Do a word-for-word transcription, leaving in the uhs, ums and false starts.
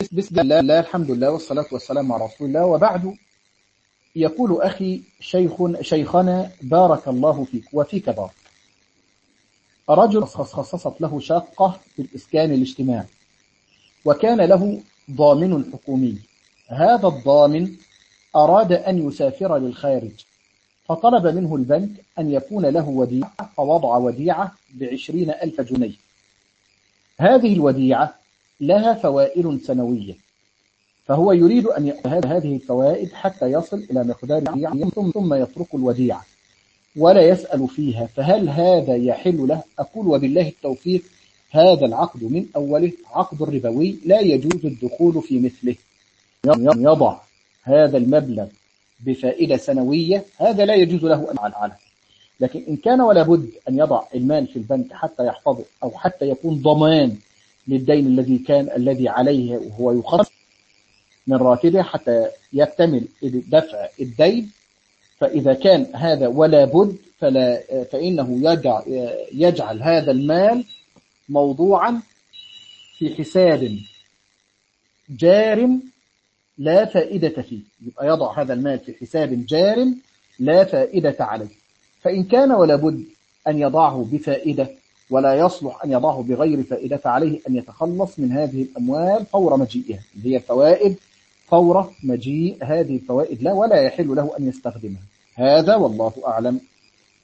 بسم الله، الحمد لله والصلاة والسلام على رسول الله، وبعد. يقول أخي شيخ شيخنا بارك الله فيك وفيك بارك. رجل خصصت له شقة في الإسكان الاجتماعي، وكان له ضامن حكومي. هذا الضامن أراد أن يسافر للخارج، فطلب منه البنك أن يكون له وديعة، فوضع وديعة بعشرين ألف جنيه. هذه الوديعة لها فوائد سنوية، فهو يريد أن يأخذ هذه الفوائد حتى يصل إلى مقدار الوديعة، ثم يترك الوديعة ولا يسأل فيها، فهل هذا يحل له؟ أقول وبالله التوفيق. هذا العقد من أوله عقد ربوي، لا يجوز الدخول في مثله. يضع هذا المبلغ بفائدة سنوية، هذا لا يجوز له أن يفعله. لكن إن كان ولا بد أن يضع المال في البنك حتى يحفظه، أو حتى يكون ضمان للدين الذي كان الذي عليه وهو يخصص من راتبه حتى يكتمل دفع الدين، فإذا كان هذا ولا بد فلا فإنه يجعل, يجعل هذا المال موضوعا في حساب جار لا فائدة فيه، يبقى يضع هذا المال في حساب جار لا فائدة عليه. فإن كان ولا بد أن يضعه بفائدة ولا يصلح أن يضعه بغير فائدة، فعليه أن يتخلص من هذه الأموال فور مجيئها، هي الفوائد فور مجيء هذه الفوائد لا، ولا يحل له أن يستخدمها. هذا والله أعلم.